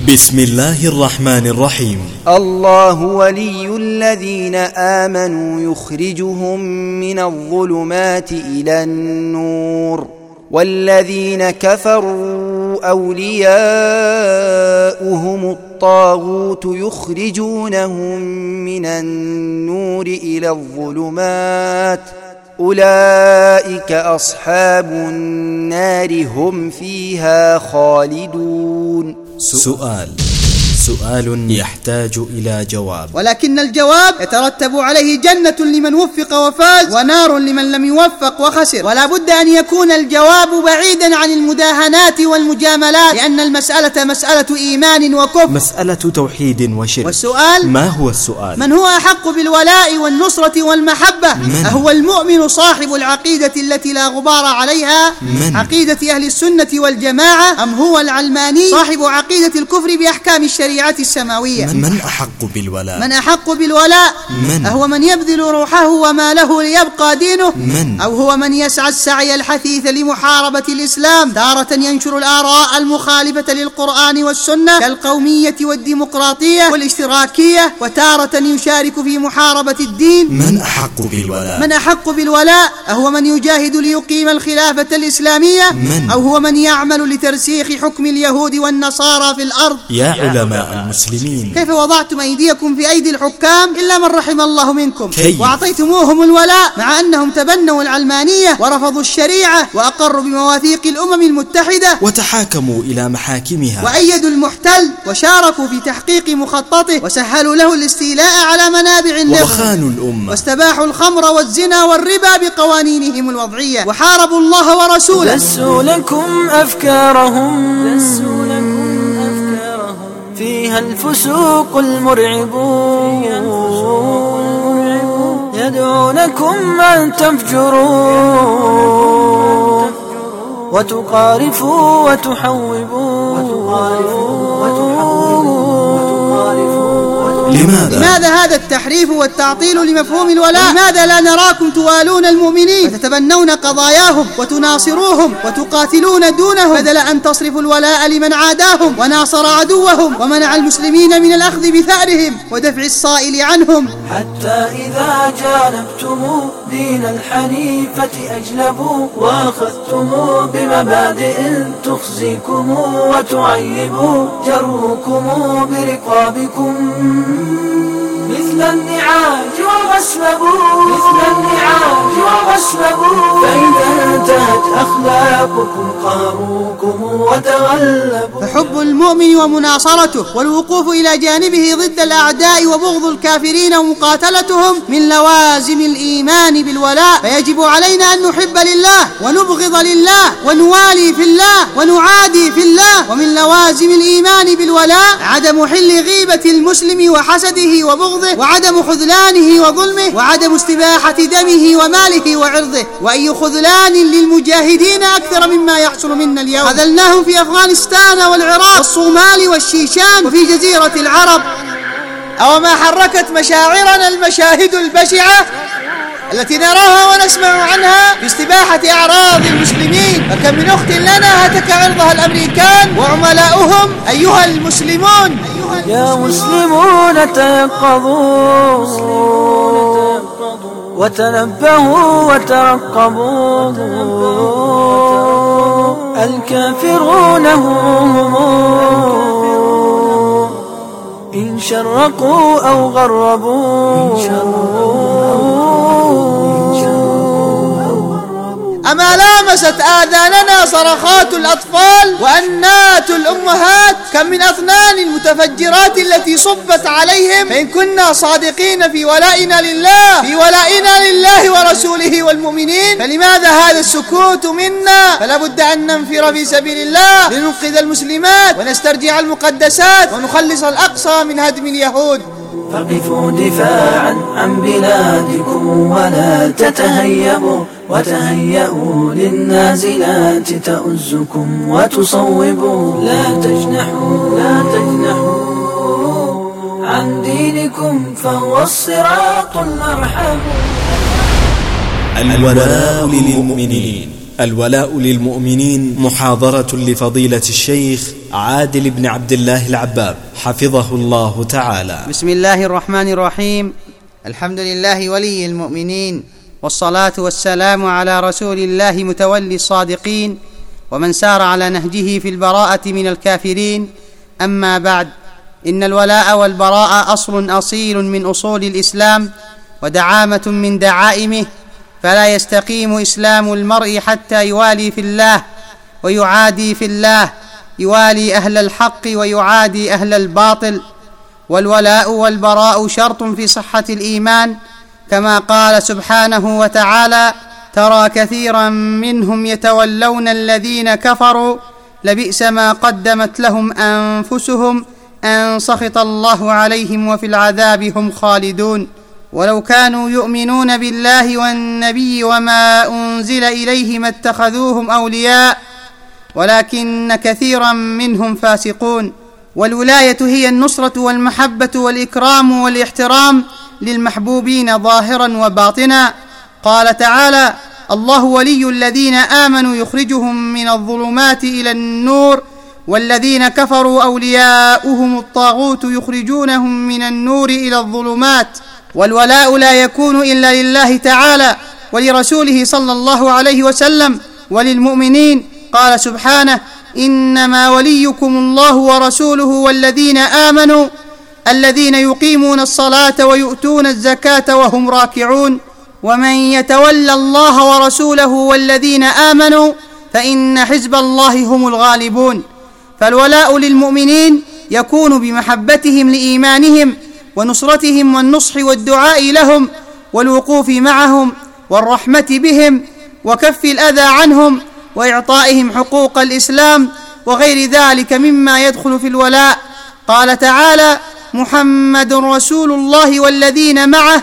بسم الله الرحمن الرحيم. الله ولي الذين آمنوا يخرجهم من الظلمات إلى النور، والذين كفروا أولياؤهم الطاغوت يخرجونهم من النور إلى الظلمات، أولئك أصحاب النار هم فيها خالدون. سؤال يحتاج إلى جواب، ولكن الجواب يترتب عليه جنة لمن وفق وفاز، ونار لمن لم يوفق وخسر. ولا بد أن يكون الجواب بعيدا عن المداهنات والمجاملات، لأن المسألة مسألة إيمان وكفر، مسألة توحيد وشرك. والسؤال: ما هو السؤال؟ من هو أحق بالولاء والنصرة والمحبة؟ أهو المؤمن صاحب العقيدة التي لا غبار عليها، عقيدة أهل السنة والجماعة، أم هو العلماني صاحب عقيدة الكفر بأحكام الشريعة السماوية؟ من أحق بالولاء؟ من أحق بالولاء؟ أهو من يبذل روحه وماله ليبقى دينه؟ أو هو من يسعى السعي الحثيث لمحاربة الإسلام، تارة ينشر الآراء المخالفة للقرآن والسنة كالقومية والديمقراطية والاشتراكية، وتارة يشارك في محاربة الدين؟ من أحق بالولاء؟ من أحق بالولاء؟ أهو من يجاهد ليقيم الخلافة الإسلامية؟ أو هو من يعمل لترسيخ حكم اليهود والنصارى في الأرض؟ يا علماء المسلمين، كيف وضعتم أيديكم في أيدي الحكام إلا من رحم الله منكم؟ كيف؟ وأعطيتموهم الولاء مع أنهم تبنوا العلمانية ورفضوا الشريعة وأقروا بمواثيق الأمم المتحدة وتحاكموا إلى محاكمها، وأيدوا المحتل وشاركوا في تحقيق مخططه وسهلوا له الاستيلاء على منابع النفط، وخانوا الأمة واستباحوا الخمر والزنا والربا بقوانينهم الوضعية، وحاربوا الله ورسوله. دسوا لكم أفكارهم فيها الفسوق المرعب، يدعونكم أن تفجروا وتقارفوا وتحوبوا. لماذا هذا التحريف والتعطيل لمفهوم الولاء؟ لماذا لا نراكم توالون المؤمنين وتتبنون قضاياهم وتناصروهم وتقاتلون دونهم، بدل أن تصرفوا الولاء لمن عاداهم وناصر عدوهم ومنع المسلمين من الأخذ بثأرهم ودفع الصائل عنهم؟ حتى إذا جانبتم دين الحنيفة أجلبوا، وأخذتم بمبادئ تخزيكم وتعيب، جروكم برقابكم مثل النعاج وغسلبوا، فإذا انتهت أخلاقكم قاروكم وتغلبوا. فحب المؤمن ومناصرته والوقوف إلى جانبه ضد الأعداء وبغض الكافرين ومقاتلتهم من لوازم الإيمان بالولاء، فيجب علينا أن نحب لله ونبغض لله ونوالي في الله ونعادي في الله. ومن لوازم الإيمان بالولاء عدم حل غيبة المسلم وحسده وبغضه، وعدم خذلانه وظلمه، وعدم استباحة دمه وماله وعرضه. وأي خذلان للمجاهدين أكثر مما يحصل منا اليوم؟ خذلناهم في أفغانستان والعراق والصومال والشيشان وفي جزيرة العرب. أو ما حركت مشاعرنا المشاهد البشعة التي نراها ونسمع عنها في استباحة أعراض المسلمين؟ فكم من أخت لنا هتك عرضها الأمريكان وعملاؤهم. أيها المسلمون، يا مسلمون تيقظوا وتنبهوا وترقبوا، الكافرون هم إن شرقوا أو غربوا. أما لامست آذاننا صرخات الأطفال وأنات الأمهات؟ كم من أثنان المتفجرات التي صبت عليهم؟ فإن كنا صادقين في ولائنا لله ورسوله والمؤمنين، فلماذا هذا السكوت منا؟ فلا بد أن ننفر في سبيل الله لننقذ المسلمات ونسترجع المقدسات ونخلص الأقصى من هدم اليهود. فقفوا دفاعا عن بلادكم ولا تتهيبوا، وتهيئوا للنازلات تؤزكم وتصوبوا. لا تجنحوا عن دينكم فهو الصراط المرحب. الولاء للمؤمنين الولاء للمؤمنين، محاضرة لفضيلة الشيخ عادل بن عبد الله العباب حفظه الله تعالى. بسم الله الرحمن الرحيم. الحمد لله ولي المؤمنين، والصلاة والسلام على رسول الله متولي الصادقين، ومن سار على نهجه في البراءة من الكافرين. أما بعد، إن الولاء والبراء أصل أصيل من أصول الإسلام، ودعامة من دعائمه، فلا يستقيم إسلام المرء حتى يوالي في الله ويعادي في الله، يوالي أهل الحق ويعادي أهل الباطل. والولاء والبراء شرط في صحة الإيمان، كما قال سبحانه وتعالى: ترى كثيرا منهم يتولون الذين كفروا لبئس ما قدمت لهم أنفسهم أن سخط الله عليهم وفي العذاب هم خالدون. ولو كانوا يؤمنون بالله والنبي وما أنزل إليه ما اتخذوهم أولياء ولكن كثيرا منهم فاسقون. والولاية هي النصرة والمحبة والإكرام والاحترام للمحبوبين ظاهرا وباطنا. قال تعالى: الله ولي الذين آمنوا يخرجهم من الظلمات إلى النور والذين كفروا أولياؤهم الطاغوت يخرجونهم من النور إلى الظلمات. والولاء لا يكون إلا لله تعالى ولرسوله صلى الله عليه وسلم وللمؤمنين. قال سبحانه: إنما وليكم الله ورسوله والذين آمنوا الذين يقيمون الصلاة ويؤتون الزكاة وهم راكعون. ومن يتولى الله ورسوله والذين آمنوا فإن حزب الله هم الغالبون. فالولاء للمؤمنين يكون بمحبتهم لإيمانهم ونصرتهم والنصح والدعاء لهم والوقوف معهم والرحمة بهم وكف الأذى عنهم وإعطائهم حقوق الإسلام وغير ذلك مما يدخل في الولاء. قال تعالى: محمد رسول الله والذين معه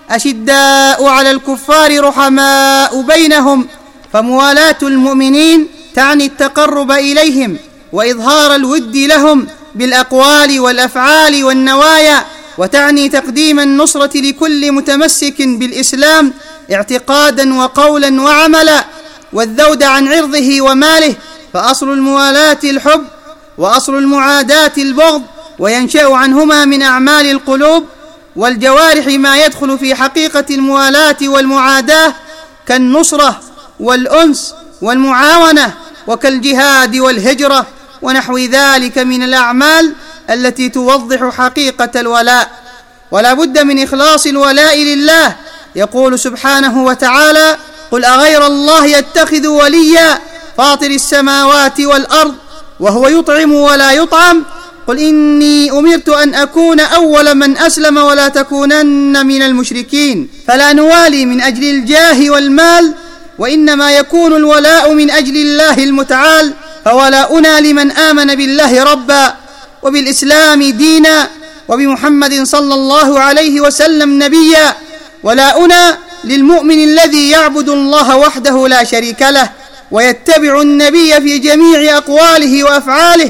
أشداء على الكفار رحماء بينهم. فموالاة المؤمنين تعني التقرب إليهم وإظهار الود لهم بالأقوال والأفعال والنوايا، وتعني تقديم النصرة لكل متمسك بالإسلام اعتقادا وقولا وعملا، والذود عن عرضه وماله. فأصل الموالاة الحب، وأصل المعاداة البغض، وينشأ عنهما من أعمال القلوب والجوارح ما يدخل في حقيقة الموالاة والمعاداة، كالنصرة والأنس والمعاونة، وكالجهاد والهجرة ونحو ذلك من الأعمال التي توضح حقيقة الولاء. ولا بد من إخلاص الولاء لله. يقول سبحانه وتعالى: قل أغير الله يتخذ وليا فاطر السماوات والأرض وهو يطعم ولا يطعم، قل إني أمرت أن أكون أول من أسلم ولا تكونن من المشركين. فلا نوالي من أجل الجاه والمال، وإنما يكون الولاء من أجل الله المتعال. فولاؤنا لمن آمن بالله ربا وبالإسلام دينا وبمحمد صلى الله عليه وسلم نبيا. ولاؤنا للمؤمن الذي يعبد الله وحده لا شريك له ويتبع النبي في جميع أقواله وأفعاله.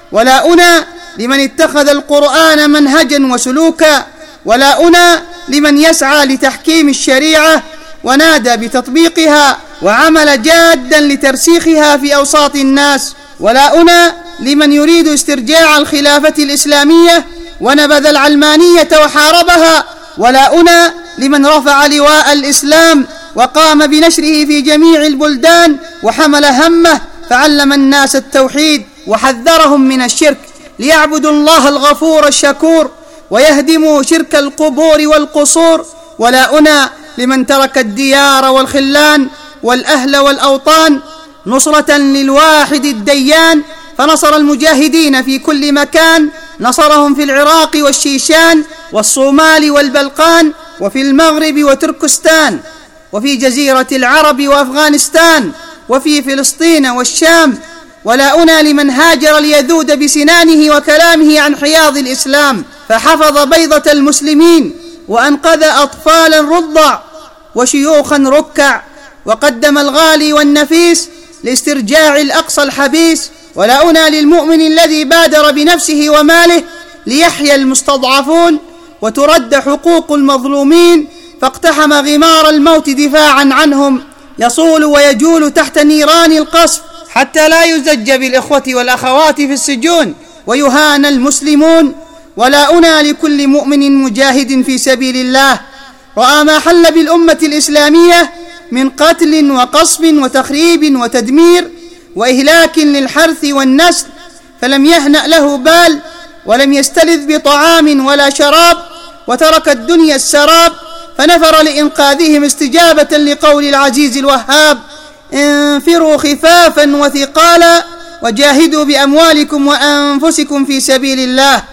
ولاؤنا لمن اتخذ القرآن منهجا وسلوكا. ولاؤنا لمن يسعى لتحكيم الشريعة ونادى بتطبيقها وعمل جادا لترسيخها في أوساط الناس. ولاؤنا لمن يريد استرجاع الخلافة الإسلامية ونبذ العلمانية وحاربها. ولاؤنا لمن رفع لواء الإسلام وقام بنشره في جميع البلدان وحمل همه فعلم الناس التوحيد وحذرهم من الشرك ليعبدوا الله الغفور الشكور ويهدموا شرك القبور والقصور. ولاؤنا لمن ترك الديار والخلان والأهل والأوطان نصرة للواحد الديان، فنصر المجاهدين في كل مكان، نصرهم في العراق والشيشان والصومال والبلقان وفي المغرب وتركستان وفي جزيرة العرب وأفغانستان وفي فلسطين والشام. ولاؤنا لمن هاجر ليذود بسنانه وكلامه عن حياض الإسلام فحفظ بيضة المسلمين وأنقذ أطفالا رضع وشيوخا ركع وقدم الغالي والنفيس لاسترجاع الأقصى الحبيس. ولاؤنا للمؤمن الذي بادر بنفسه وماله ليحيى المستضعفون وترد حقوق المظلومين فاقتحم غمار الموت دفاعا عنهم يصول ويجول تحت نيران القصف حتى لا يزج بالإخوة والأخوات في السجون ويهان المسلمون، ولاؤنا لكل مؤمن مجاهد في سبيل الله رأى ما حل بالأمة الإسلامية من قتل وقصف وتخريب وتدمير وإهلاك للحرث والنسل، فلم يهنأ له بال ولم يستلذ بطعام ولا شراب، وترك الدنيا السراب، فنفر لإنقاذهم استجابة لقول العزيز الوهاب: انفروا خفافا وثقالا وجاهدوا بأموالكم وأنفسكم في سبيل الله،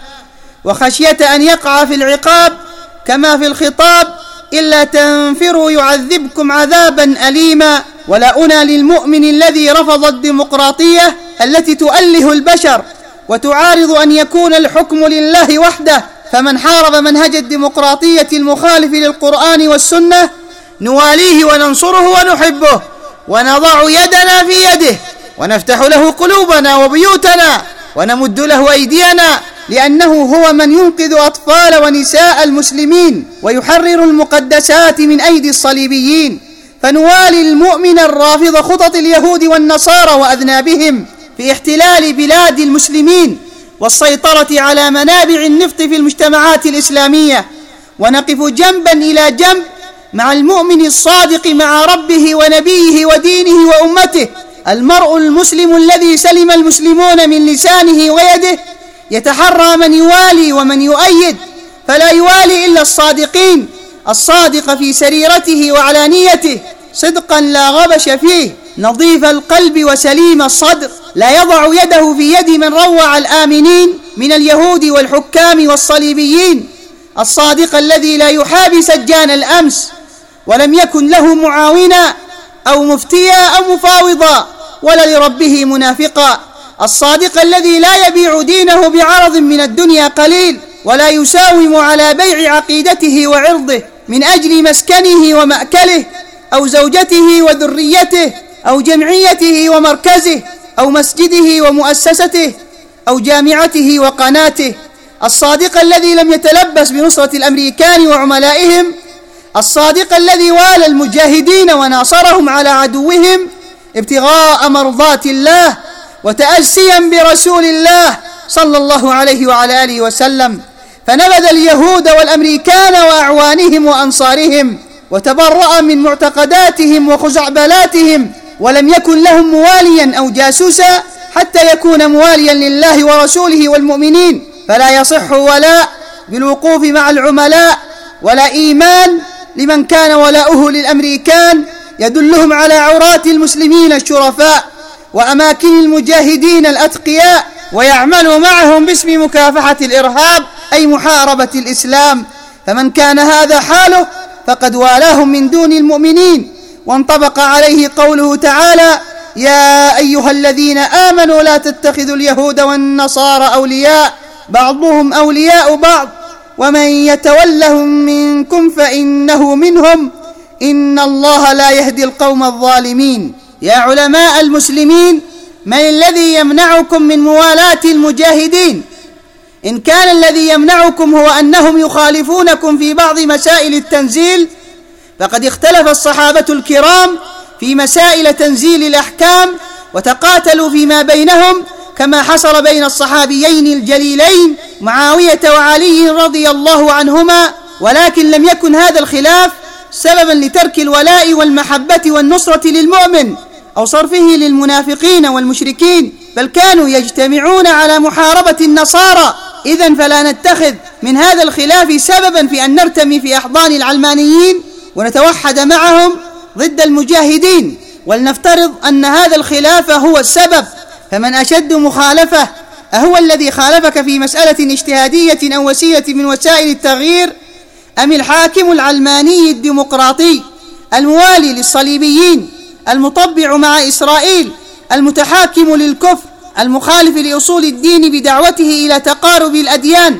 وخشية أن يقع في العقاب كما في الخطاب: إلا تنفروا يعذبكم عذابا أليما. ولاؤنا للمؤمن الذي رفض الديمقراطية التي تؤله البشر وتعارض أن يكون الحكم لله وحده، فمن حارب منهج الديمقراطية المخالف للقرآن والسنة نواليه وننصره ونحبه، ونضع يدنا في يده، ونفتح له قلوبنا وبيوتنا، ونمد له أيدينا، لأنه هو من ينقذ أطفال ونساء المسلمين ويحرر المقدسات من أيدي الصليبيين. فنوالي المؤمن الرافض خطط اليهود والنصارى وأذنابهم في احتلال بلاد المسلمين والسيطرة على منابع النفط في المجتمعات الإسلامية، ونقف جنبا إلى جنب مع المؤمن الصادق مع ربه ونبيه ودينه وأمته. المرء المسلم الذي سلم المسلمون من لسانه ويده يتحرى من يوالي ومن يؤيد، فلا يوالي إلا الصادقين، الصادق في سريرته وعلانيته صدقا لا غبش فيه، نظيف القلب وسليم الصدر، لا يضع يده في يد من روع الآمنين من اليهود والحكام والصليبيين، الصادق الذي لا يحابي سجان الأمس ولم يكن له معاونا أو مفتيا أو مفاوضا ولا لربه منافقا، الصادق الذي لا يبيع دينه بعرض من الدنيا قليل، ولا يساوم على بيع عقيدته وعرضه من أجل مسكنه ومأكله أو زوجته وذريته أو جمعيته ومركزه أو مسجده ومؤسسته أو جامعته وقناته، الصادق الذي لم يتلبس بنصرة الأمريكان وعملائهم، الصادق الذي والى المجاهدين وناصرهم على عدوهم ابتغاء مرضات الله وتأسيا برسول الله صلى الله عليه وعلى آله وسلم، فنبذ اليهود والأمريكان وأعوانهم وأنصارهم وتبرأ من معتقداتهم وخزعبلاتهم، ولم يكن لهم مواليا أو جاسوسا حتى يكون مواليا لله ورسوله والمؤمنين، فلا يصح ولاء بالوقوف مع العملاء، ولا إيمان لمن كان ولاؤه للأمريكان يدلهم على عورات المسلمين الشرفاء وأماكن المجاهدين الأتقياء، ويعمل معهم باسم مكافحة الإرهاب أي محاربة الإسلام، فمن كان هذا حاله فقد والاهم من دون المؤمنين، وانطبق عليه قوله تعالى: يا أيها الذين آمنوا لا تتخذوا اليهود والنصارى أولياء بعضهم أولياء بعض ومن يتولهم منكم فإنه منهم إن الله لا يهدي القوم الظالمين. يا علماء المسلمين، من الذي يمنعكم من موالاة المجاهدين؟ إن كان الذي يمنعكم هو أنهم يخالفونكم في بعض مسائل التنزيل، فقد اختلف الصحابة الكرام في مسائل تنزيل الأحكام وتقاتلوا فيما بينهم، كما حصل بين الصحابيين الجليلين معاوية وعلي رضي الله عنهما، ولكن لم يكن هذا الخلاف سببا لترك الولاء والمحبة والنصرة للمؤمن أو صرفه للمنافقين والمشركين، بل كانوا يجتمعون على محاربة النصارى. إذن فلا نتخذ من هذا الخلاف سببا في أن نرتمي في أحضان العلمانيين ونتوحد معهم ضد المجاهدين، ولنفترض أن هذا الخلاف هو السبب، فمن أشد مخالفة أهو الذي خالفك في مسألة اجتهادية أو وسيلة من وسائل التغيير، أم الحاكم العلماني الديمقراطي الموالي للصليبيين المطبع مع إسرائيل المتحاكم للكفر المخالف لأصول الدين بدعوته إلى تقارب الأديان؟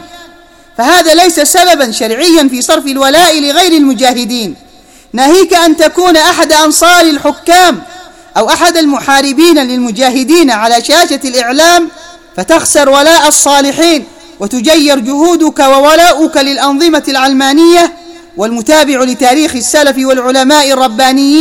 فهذا ليس سببا شرعيا في صرف الولاء لغير المجاهدين، ناهيك أن تكون أحد أنصار الحكام أو أحد المحاربين للمجاهدين على شاشة الإعلام فتخسر ولاء الصالحين وتجير جهودك وولاؤك للأنظمة العلمانية والمتابع لتاريخ السلف والعلماء الربانيين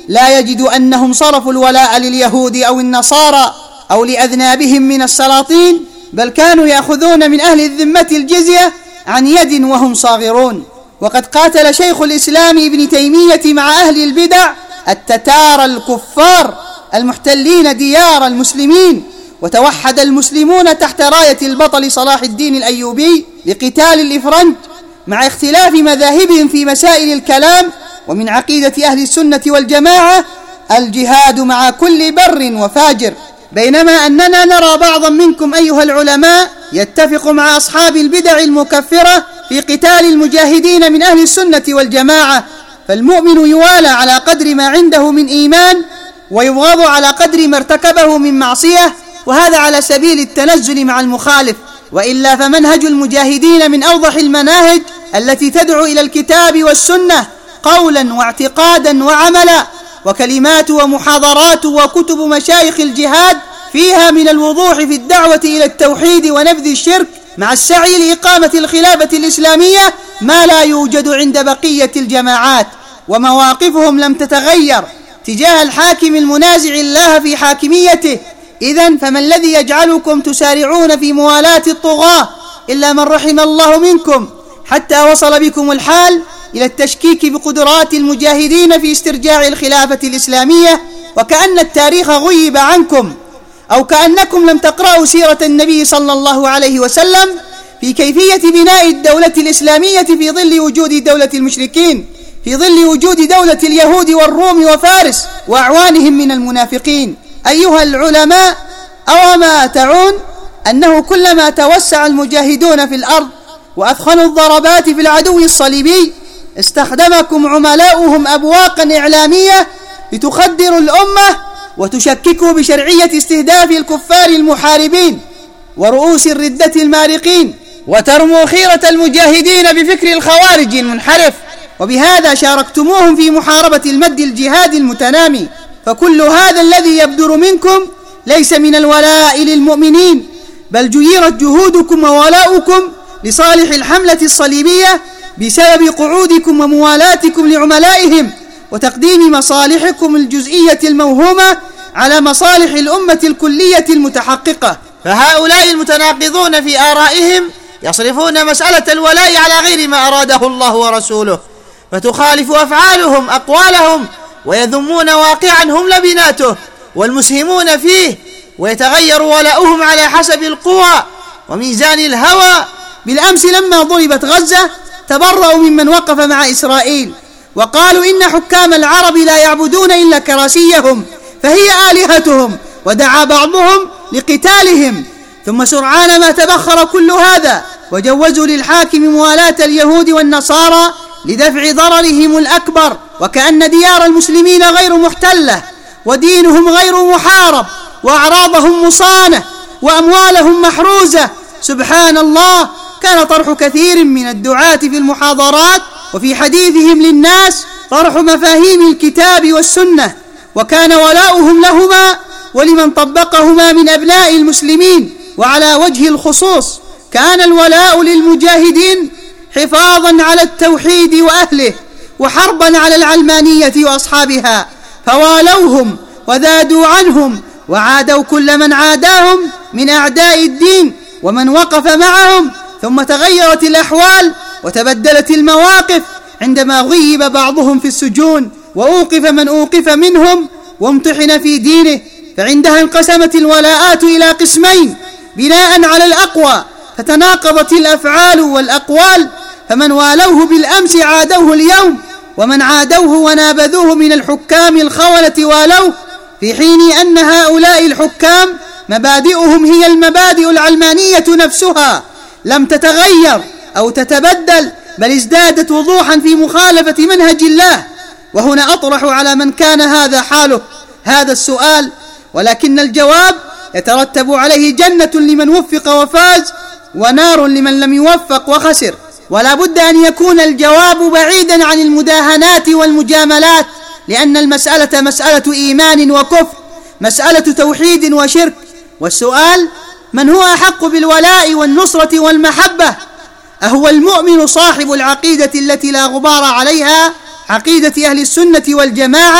لا يجد أنهم صرفوا الولاء لليهود أو النصارى أو لأذنابهم من السلاطين، بل كانوا يأخذون من أهل الذمة الجزية عن يد وهم صاغرون. وقد قاتل شيخ الإسلام ابن تيمية مع أهل البدع التتار الكفار المحتلين ديار المسلمين، وتوحد المسلمون تحت راية البطل صلاح الدين الأيوبي لقتال الإفرنج، مع اختلاف مذاهبهم في مسائل الكلام. ومن عقيدة أهل السنة والجماعة الجهاد مع كل بر وفاجر، بينما أننا نرى بعضا منكم أيها العلماء يتفق مع أصحاب البدع المكفرة في قتال المجاهدين من أهل السنة والجماعة. فالمؤمن يوالى على قدر ما عنده من إيمان، ويبغض على قدر ما ارتكبه من معصية، وهذا على سبيل التنزل مع المخالف. وإلا فمنهج المجاهدين من أوضح المناهج التي تدعو إلى الكتاب والسنة قولا واعتقادا وعملا، وكلمات ومحاضرات وكتب مشايخ الجهاد فيها من الوضوح في الدعوة إلى التوحيد ونبذ الشرك، مع السعي لإقامة الخلافة الإسلامية ما لا يوجد عند بقية الجماعات. ومواقفهم لم تتغير تجاه الحاكم المنازع الله في حاكميته. إذن فما الذي يجعلكم تسارعون في موالاة الطغاة إلا من رحم الله منكم، حتى وصل بكم الحال إلى التشكيك بقدرات المجاهدين في استرجاع الخلافة الإسلامية، وكأن التاريخ غيب عنكم، أو كأنكم لم تقرأوا سيرة النبي صلى الله عليه وسلم في كيفية بناء الدولة الإسلامية في ظل وجود دولة المشركين، في ظل وجود دولة اليهود والروم وفارس وأعوانهم من المنافقين. أيها العلماء، أوما تعون أنه كلما توسع المجاهدون في الأرض وأثخنوا الضربات في العدو الصليبي استخدمكم عملاؤهم أبواقا إعلامية لتخدروا الأمة وتشككوا بشرعية استهداف الكفار المحاربين ورؤوس الردة المارقين، وترموا خيرة المجاهدين بفكر الخوارج المنحرف، وبهذا شاركتموهم في محاربة المد الجهاد المتنامي. فكل هذا الذي يبدر منكم ليس من الولاء للمؤمنين، بل جيرت جهودكم وولاؤكم لصالح الحملة الصليبية بسبب قعودكم وموالاتكم لعملائهم وتقديم مصالحكم الجزئية الموهومة على مصالح الأمة الكلية المتحققة. فهؤلاء المتناقضون في آرائهم يصرفون مسألة الولاء على غير ما أراده الله ورسوله، فتخالف أفعالهم أقوالهم، ويذمون واقعا هم لبناته والمسهمون فيه، ويتغير ولاؤهم على حسب القوى وميزان الهوى. بالأمس لما ضربت غزة تبرأوا ممن وقف مع إسرائيل وقالوا إن حكام العرب لا يعبدون إلا كراسيهم فهي آلهتهم، ودعا بعضهم لقتالهم. ثم سرعان ما تبخر كل هذا وجوزوا للحاكم موالاة اليهود والنصارى لدفع ضررهم الأكبر، وكأن ديار المسلمين غير محتلة ودينهم غير محارب وأعراضهم مصانة وأموالهم محروزة. سبحان الله، كان طرح كثير من الدعاة في المحاضرات وفي حديثهم للناس طرح مفاهيم الكتاب والسنة، وكان ولاؤهم لهما ولمن طبقهما من أبناء المسلمين. وعلى وجه الخصوص كان الولاء للمجاهدين حفاظا على التوحيد وأهله وحربا على العلمانية وأصحابها، فوالوهم وذادوا عنهم وعادوا كل من عاداهم من أعداء الدين ومن وقف معهم. ثم تغيرت الأحوال وتبدلت المواقف عندما غيب بعضهم في السجون وأوقف من أوقف منهم وامتحن في دينه، فعندها انقسمت الولاءات إلى قسمين بناء على الأقوى، فتناقضت الأفعال والأقوال، فمن والوه بالأمس عادوه اليوم، ومن عادوه ونابذوه من الحكام الخونة والوه، في حين أن هؤلاء الحكام مبادئهم هي المبادئ العلمانية نفسها، لم تتغير أو تتبدل، بل ازدادت وضوحا في مخالفة منهج الله. وهنا أطرح على من كان هذا حاله هذا السؤال، ولكن الجواب يترتب عليه جنة لمن وفق وفاز ونار لمن لم يوفق وخسر. ولا بد أن يكون الجواب بعيدا عن المداهنات والمجاملات، لأن المسألة مسألة إيمان وكفر، مسألة توحيد وشرك. والسؤال: من هو أحق بالولاء والنصرة والمحبة؟ أهو المؤمن صاحب العقيدة التي لا غبار عليها، عقيدة أهل السنة والجماعة،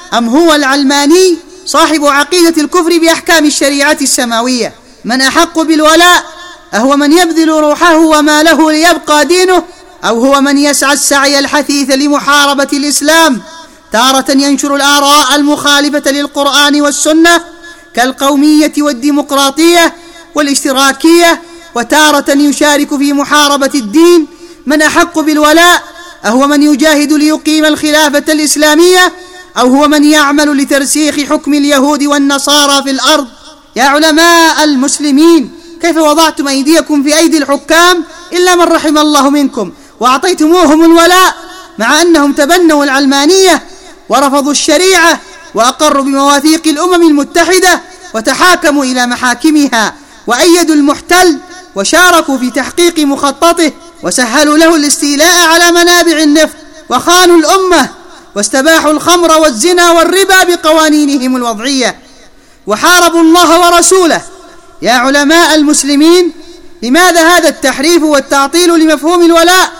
أم هو العلماني صاحب عقيدة الكفر بأحكام الشريعة السماوية؟ من أحق بالولاء؟ أهو من يبذل روحه وماله ليبقى دينه، أو هو من يسعى السعي الحثيث لمحاربة الإسلام، تارة ينشر الآراء المخالفة للقرآن والسنة كالقومية والديمقراطية والاشتراكية، وتارة يشارك في محاربة الدين؟ من أحق بالولاء؟ أهو من يجاهد ليقيم الخلافة الإسلامية، أو هو من يعمل لترسيخ حكم اليهود والنصارى في الأرض؟ يا علماء المسلمين، كيف وضعتم أيديكم في أيدي الحكام إلا من رحم الله منكم وأعطيتموهم الولاء، مع أنهم تبنوا العلمانية ورفضوا الشريعة وأقروا بمواثيق الأمم المتحدة وتحاكموا إلى محاكمها وأيدوا المحتل وشاركوا في تحقيق مخططه وسهلوا له الاستيلاء على منابع النفط وخانوا الأمة واستباحوا الخمر والزنا والربا بقوانينهم الوضعية وحاربوا الله ورسوله. يا علماء المسلمين، لماذا هذا التحريف والتعطيل لمفهوم الولاء؟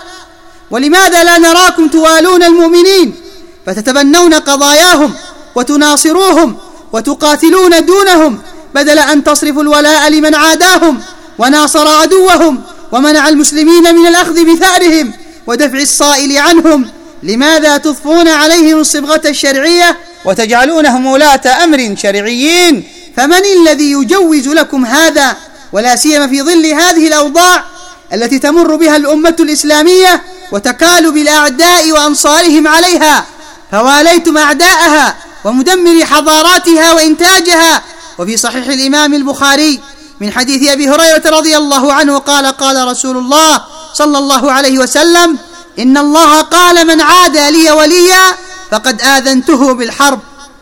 ولماذا لا نراكم توالون المؤمنين فتتبنون قضاياهم وتناصروهم وتقاتلون دونهم، بدل أن تصرفوا الولاء لمن عاداهم وناصر عدوهم ومنع المسلمين من الأخذ بثأرهم ودفع الصائل عنهم؟ لماذا تضفون عليهم الصبغة الشرعية وتجعلونهم ولاة أمر شرعيين؟ فمن الذي يجوز لكم هذا، ولا سيما في ظل هذه الأوضاع التي تمر بها الأمة الإسلامية وتكالب الأعداء وأنصارهم عليها؟ فواليتم أعداءها ومدمر حضاراتها وإنتاجها. وفي صحيح الإمام البخاري من حديث أبي هريرة رضي الله عنه قال: قال رسول الله صلى الله عليه وسلم: إن الله قال: من عادى لي وليا فقد آذنته بالحرب.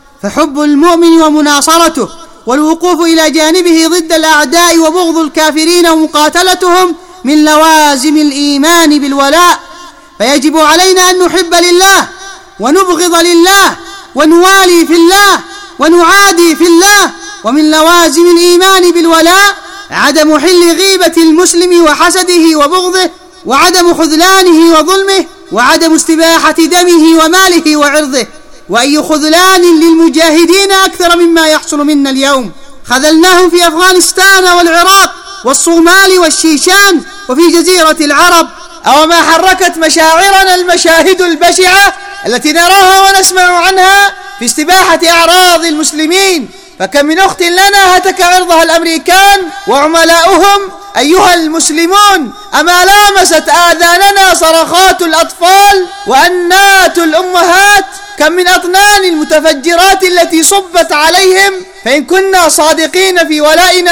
فحب المؤمن ومناصرته والوقوف إلى جانبه ضد الأعداء وبغض الكافرين ومقاتلتهم من لوازم الإيمان بالولاء، فيجب علينا أن نحب لله ونبغض لله ونوالي في الله ونعادي في الله. ومن لوازم الإيمان بالولاء عدم حل غيبة المسلم وحسده وبغضه، وعدم خذلانه وظلمه، وعدم استباحة دمه وماله وعرضه. وأي خذلان للمجاهدين أكثر مما يحصل منا اليوم؟ خذلناهم في أفغانستان والعراق والصومال والشيشان وفي جزيرة العرب. أو ما حركت مشاعرنا المشاهد البشعة التي نراها ونسمع عنها في استباحة أعراض المسلمين؟ فكم من أخت لنا هتك عرضها الأمريكان وعملاؤهم. أيها المسلمون، أما لامست آذاننا صرخات الأطفال وأنات الأمهات؟ كم من أطنان المتفجرات التي صبت عليهم؟ فإن كنا صادقين في ولائنا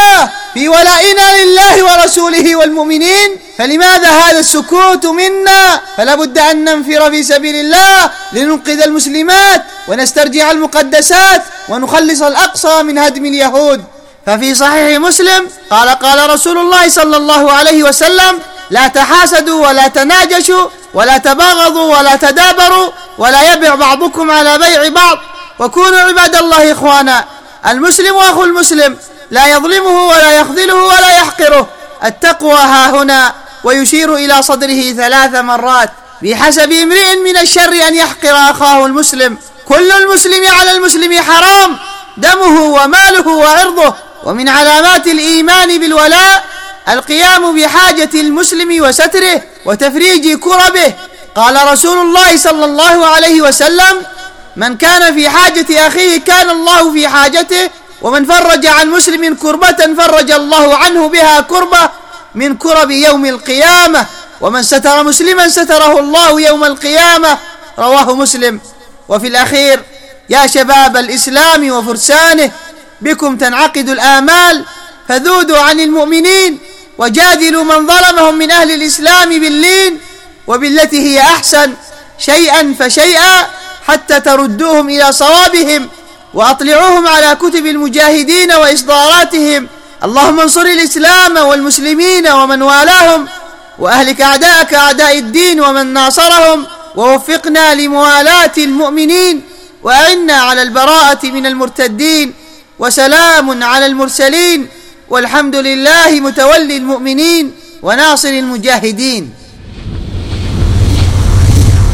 لله ورسوله والمؤمنين، فلماذا هذا السكوت منا؟ فلا بد أن ننفر في سبيل الله لننقذ المسلمات ونسترجع المقدسات ونخلص الأقصى من هدم اليهود. ففي صحيح مسلم قال رسول الله صلى الله عليه وسلم: لا تحاسدوا ولا تناجشوا ولا تباغضوا ولا تدابروا ولا يبع بعضكم على بيع بعض، وكونوا عباد الله إخوانا. المسلم أخو المسلم، لا يظلمه ولا يخذله ولا يحقره. التقوى ها هنا، ويشير إلى صدره 3 مرات. بحسب امرئ من الشر أن يحقر أخاه المسلم. كل المسلم على المسلم حرام، دمه وماله وعرضه. ومن علامات الإيمان بالولاء القيام بحاجة المسلم وستره وتفريج كربه. قال رسول الله صلى الله عليه وسلم: من كان في حاجة أخيه كان الله في حاجته، ومن فرج عن مسلم كربة فرج الله عنه بها كربة من كرب يوم القيامة، ومن ستر مسلما ستره الله يوم القيامة. رواه مسلم. وفي الأخير، يا شباب الإسلام وفرسانه، بكم تنعقد الآمال، فذودوا عن المؤمنين وجادلوا من ظلمهم من أهل الإسلام باللين وبالتي هي أحسن، شيئا فشيئا، حتى تردوهم إلى صوابهم وأطلعوهم على كتب المجاهدين وإصداراتهم. اللهم انصر الإسلام والمسلمين ومن والاهم، وأهلك أعداءك أعداء الدين ومن ناصرهم، ووفقنا لموالاة المؤمنين، وأعنا على البراءة من المرتدين. وسلام على المرسلين، والحمد لله متولي المؤمنين وناصر المجاهدين.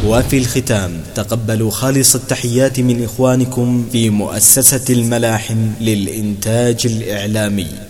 وفي الختام تقبلوا خالص التحيات من إخوانكم في مؤسسة الملاحم للإنتاج الإعلامي.